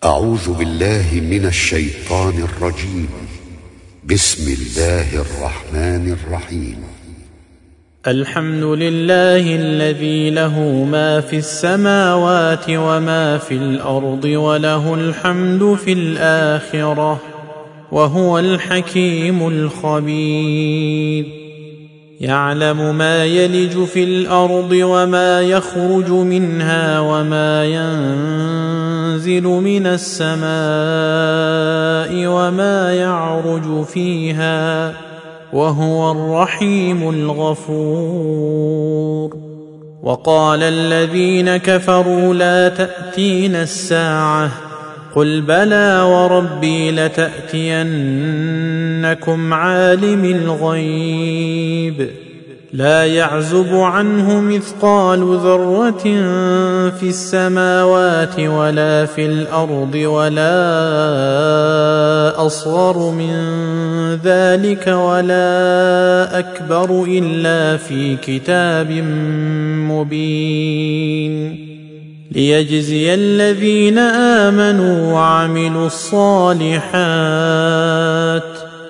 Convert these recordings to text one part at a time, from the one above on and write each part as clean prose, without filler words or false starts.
أعوذ بالله من الشيطان الرجيم. بسم الله الرحمن الرحيم. الحمد لله الذي له ما في السماوات وما في الأرض وله الحمد في الآخرة وهو الحكيم الخبير. يعلم ما يلج في الأرض وما يخرج منها وما ينزل من السماء وما يعرج فيها وهو الرحيم الغفور. وقال الذين كفروا لا تأتينا الساعة قل بلى وربي لتأتينكم عالم الغيب لا يعزب عنه مثقال ذرة في السماوات ولا في الأرض ولا أصغر من ذلك ولا أكبر إلا في كتاب مبين ليجزي الذين آمنوا وعملوا الصالحات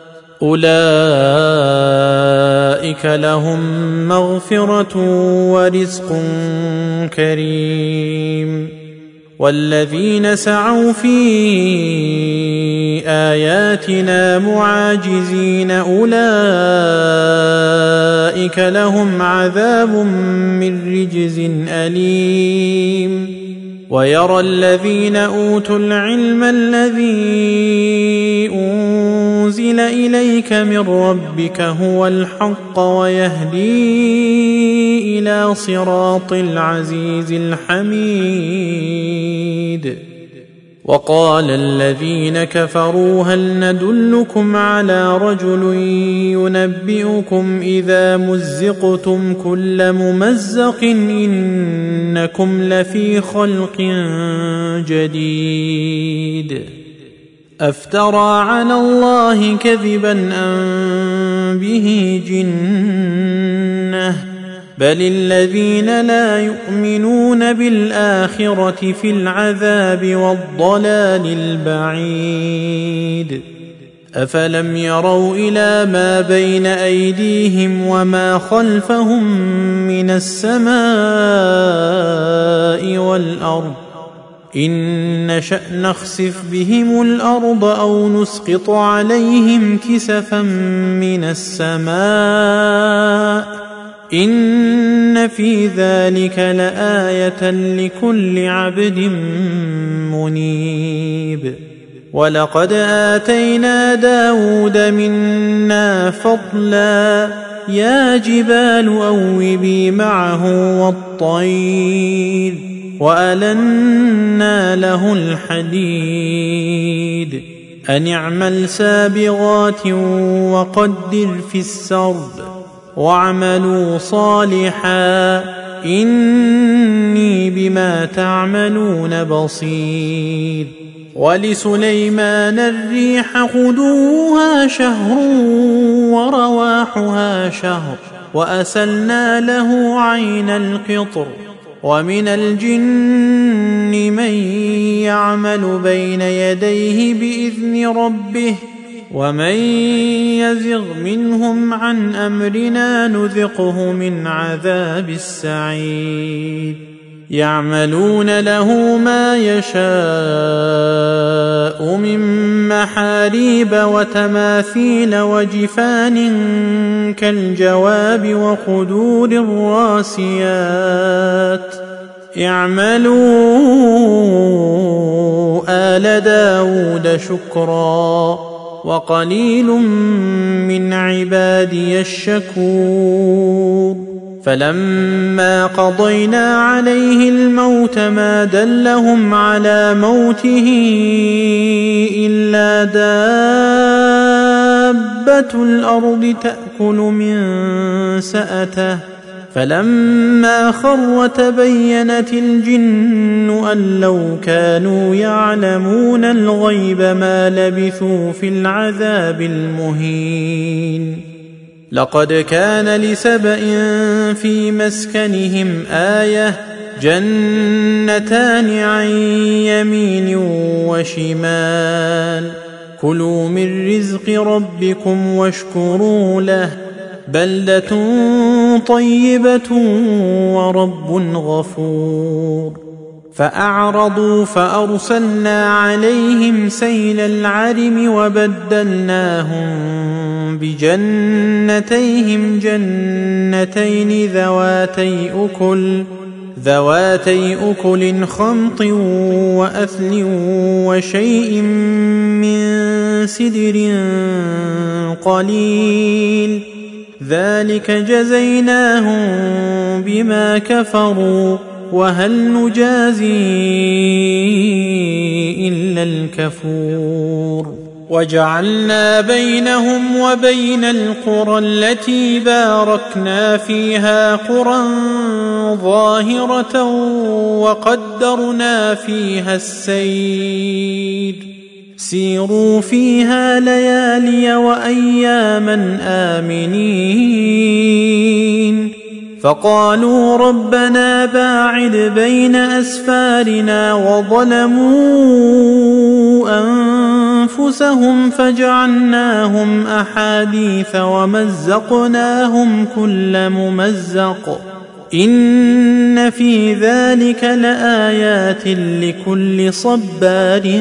أولئك لهم مغفرة ورزق كريم. والذين سعوا في آياتنا معاجزين أولئك لهم عذاب من رجز أليم. ويرى الذين أوتوا العلم الذي أنزل إليك من ربك هو الحق ويهدي إلى صراط العزيز الحميد. وقال الذين كفروا هل ندلكم على رجل ينبئكم إذا مزقتم كل ممزق إنكم لفي خلق جديد أفترى على الله كذبا أم به جنة بل الذين لا يؤمنون بالآخرة في العذاب والضلال البعيد. أفلم يروا إلى ما بين أيديهم وما خلفهم من السماء والأرض إن نشأ نخسف بهم الأرض أو نسقط عليهم كسفا من السماء إن في ذلك لآية لكل عبد منيب. ولقد آتينا داود منا فضلا يا جبال أوبي معه والطير وألنا له الحديد أن اعمل سابغات وقدر في السرد واعملوا صالحا إني بما تعملون بصير. ولسليمان الريح غدوها شهر ورواحها شهر وأسلنا له عين القطر. ومن الجن من يعمل بين يديه بإذن ربه ومن يزغ منهم عن أمرنا نذقه من عذاب السعير. يعملون له ما يشاء من محاريب وتماثيل وجفان كالجواب وقدور الراسيات. اعملوا آل داود شكرا وقليل من عبادي الشكور. فلما قضينا عليه الموت ما دلهم على موته إلا دابة الأرض تأكل من سأته فلما خر تبينت الجن أن لو كانوا يعلمون الغيب ما لبثوا في العذاب المهين. لقد كان لسبإ في مسكنهم آية جنتان عن يمين وشمال كلوا من رزق ربكم واشكروا له بلدة طيبة ورب غفور فأعرضوا فأرسلنا عليهم سيل العرم وبدلناهم بجنتيهم جنتين ذواتي أكل خمط وأثل وشيء من سدر قليل ذلك جزيناهم بما كفروا وهل نجازي إلا الكفور وجعلنا بينهم وبين القرى التي باركنا فيها قرى ظاهرة وقدرنا فيها السير سيروا فيها ليالي وأياما آمنين فقالوا ربنا باعد بين أسفارنا وظلموا أنفسهم فجعلناهم أحاديث ومزقناهم كل ممزق إن في ذلك لآيات لكل صبار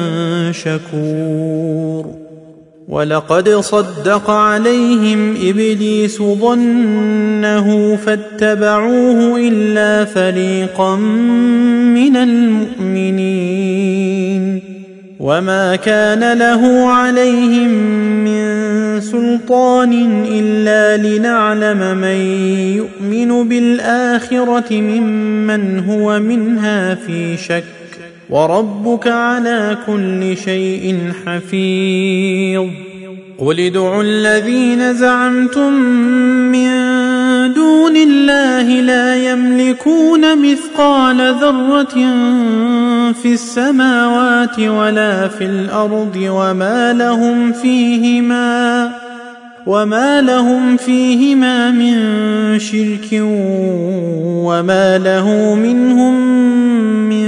شكور ولقد صدق عليهم إبليس ظنه فاتبعوه إلا فريقا من المؤمنين وما كان له عليهم من سلطان إلا لنعلم من يؤمن بالآخرة ممن هو منها في شك وربك على كل شيء حفيظ قل ادعوا الذين زعمتم من دون الله لا يملكون مثقال ذرة في السماوات ولا في الأرض وما لهم فيهما من شرك وما له منهم من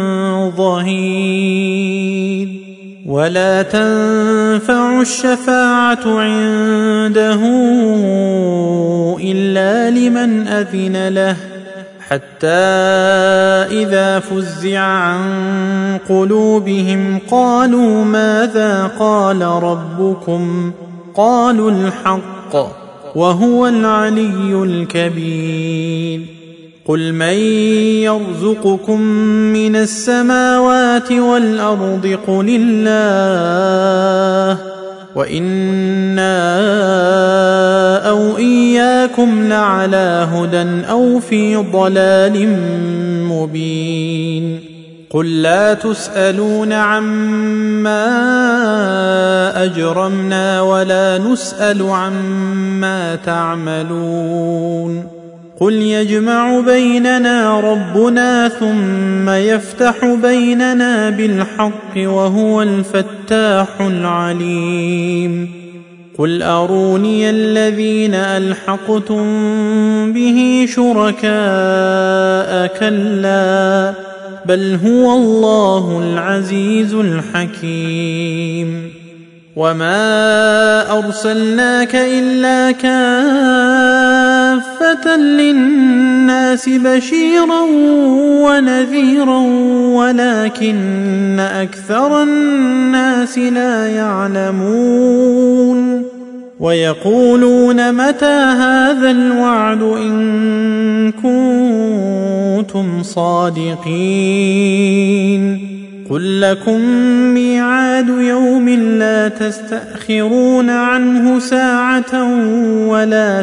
ظهير ولا تنفع الشفاعة عنده إلا لمن أذن له حتى إذا فزع عن قلوبهم قالوا ماذا قال ربكم قالوا الحق وهو العلي الكبير قل من يرزقكم من السماوات والأرض قل الله وإنا أو إياكم لعلى هدى أو في ضلال مبين قل لا تسألون عما أجرمنا ولا نسأل عما تعملون قل يجمع بيننا ربنا ثم يفتح بيننا بالحق وهو الفتاح العليم قل أروني الذين ألحقتم به شركاء كلا بل هو الله العزيز الحكيم وما أرسلناك إلا كافة للناس بشيرا ونذيرا ولكن أكثر الناس لا يعلمون ويقولون متى هذا الوعد إن كنتم صادقين قل لكم ميعاد يوم لا تستأخرون عنه ساعة ولا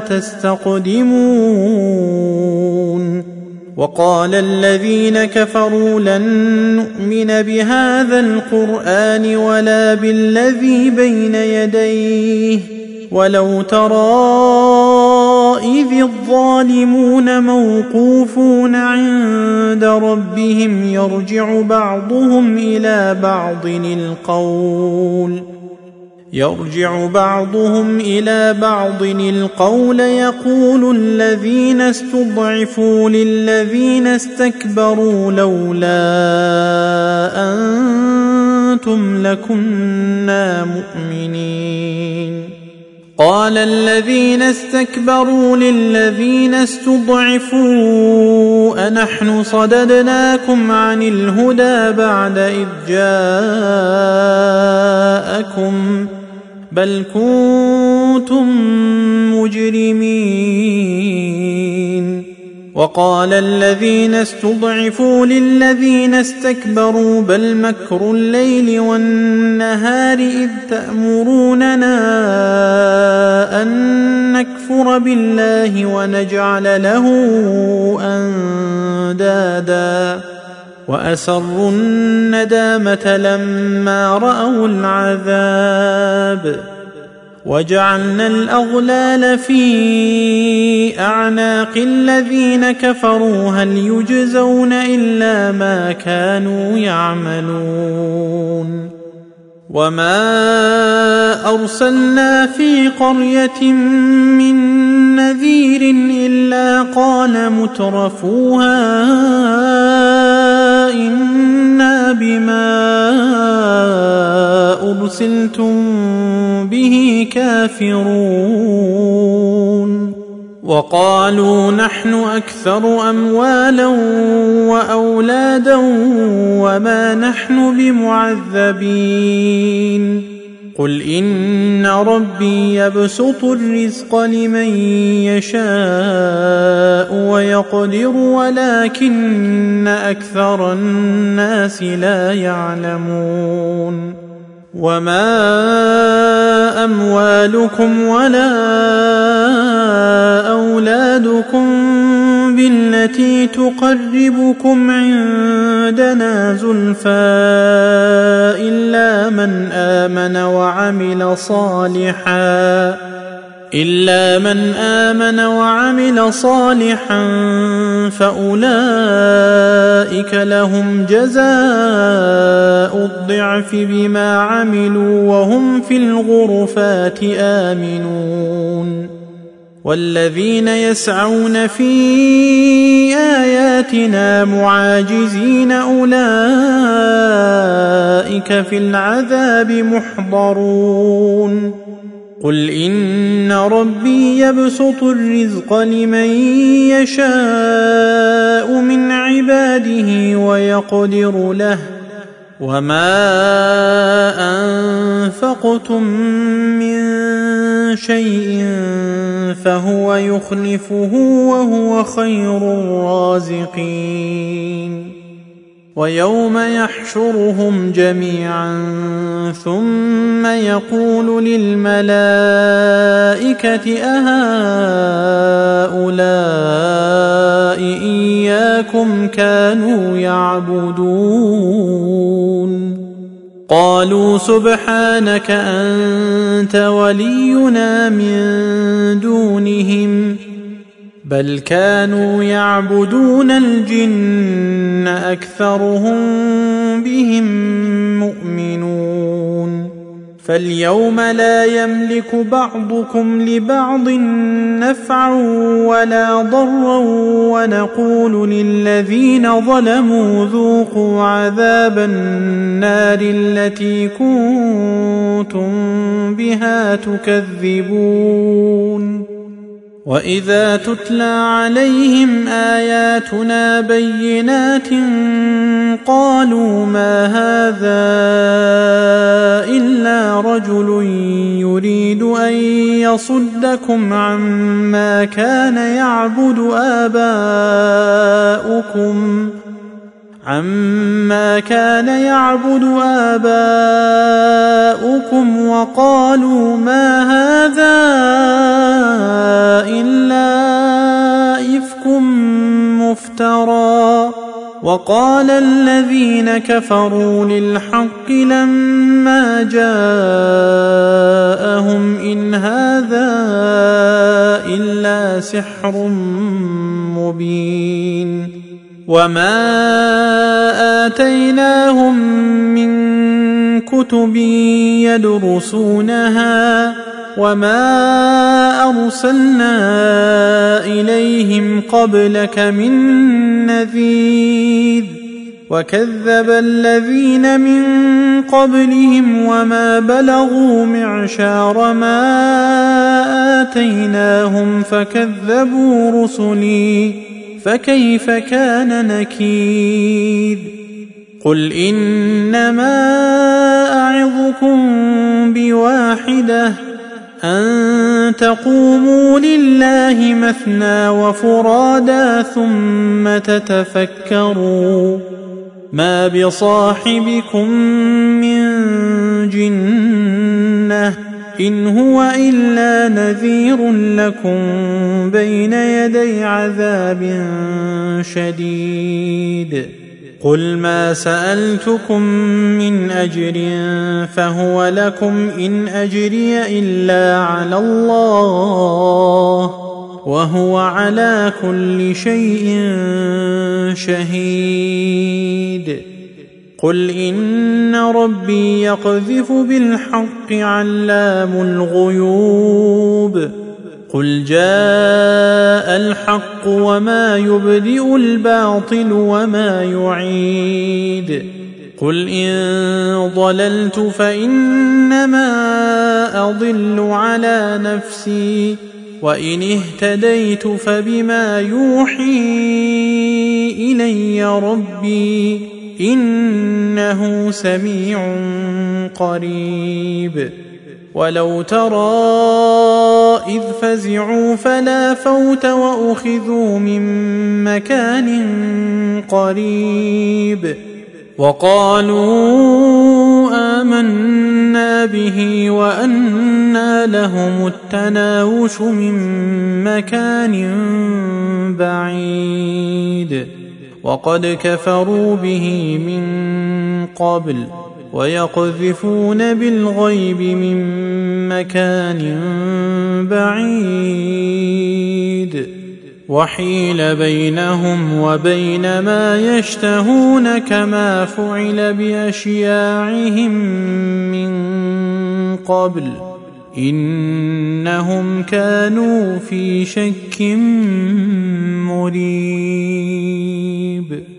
تستقدمون وقال الذين كفروا لن نؤمن بهذا القرآن ولا بالذي بين يديه ولو ترى إذ الظالمون موقوفون عند ربهم يرجع بعضهم إلى بعض القول يرجع بعضهم إلى بعض القول يقول الذين استضعفوا للذين استكبروا لولا أنتم لكنا مؤمنين قال الذين استكبروا للذين استضعفوا أنحن صددناكم عن الهدى بعد إذ جاءكم بل كنتم مجرمين وقال الذين استضعفوا للذين استكبروا بل مكر الليل والنهار إذ تأمروننا أن نكفر بالله ونجعل له أندادا وأسروا الندامة لما رأوا العذاب وجعلنا الأغلال في أعناق الذين كفروا هل يجزون إلا ما كانوا يعملون وما أرسلنا في قرية من نذير إلا قال مترفوها إنا بما أرسلتم به كافرون وقالوا نحن أكثر أموالا وأولادا وما نحن بمعذبين قل إن ربي يبسط الرزق لمن يشاء ويقدر ولكن أكثر الناس لا يعلمون وما أموالكم ولا أولادكم بالتي تقربكم عندنا زلفى إلا من آمن وعمل صالحا فأولئك لهم جزاء الضعف بما عملوا وهم في الغرفات آمنون والذين يسعون في آياتنا معاجزين أولئك في العذاب محضرون قل إن ربي يبسط الرزق لمن يشاء من عباده ويقدر له وما أنفقتم من شيء فهو يخلفه وهو خير الرازقين ويوم يحشرهم جميعا ثم يقول للملائكة أهؤلاء إياكم كانوا يعبدون قالوا سبحانك أنت ولينا من دونهم بل كانوا يعبدون الجن أكثرهم بهم مؤمنون فاليوم لا يملك بعضكم لبعض نفعا ولا ضرا ونقول للذين ظلموا ذوقوا عذاب النار التي كنتم بها تكذبون وإذا تتلى عليهم آياتنا بينات قالوا ما هذا إلا رجل يريد أن يصدكم عما كان يعبد آباؤكم وقالوا ما هذا إلا إفك مفترى وقال الذين كفروا للحق لما جاءهم إن هذا إلا سحر مبين وما آتيناهم من كتب يدرسونها وما أرسلنا إليهم قبلك من نذير وكذب الذين من قبلهم وما بلغوا معشار ما آتيناهم فكذبوا رسلي فكيف كان نكير قل إنما أعظكم بواحدة أن تقوموا لله مثنى وفرادا ثم تتفكروا ما بصاحبكم من جنة إن هو إلا نذير لكم بين يدي عذاب شديد قل ما سألتكم من أجر فهو لكم إن أجري إلا على الله وهو على كل شيء شهيد قل إن ربي يقذف بالحق علام الغيوب قل جاء الحق وما يبدئ الباطل وما يعيد قل إن ضللت فإنما أضل على نفسي وإن اهتديت فبما يوحي إلي ربي إنه سميع قريب ولو ترى إذ فزعوا فلا فوت وأخذوا من مكان قريب وقالوا آمنا به وأنى لهم التناوش من مكان بعيد وقد كفروا به من قبل ويقذفون بالغيب من مكان بعيد وحيل بينهم وبين ما يشتهون كما فعل بأشياعهم من قبل إنهم كانوا في شك مريب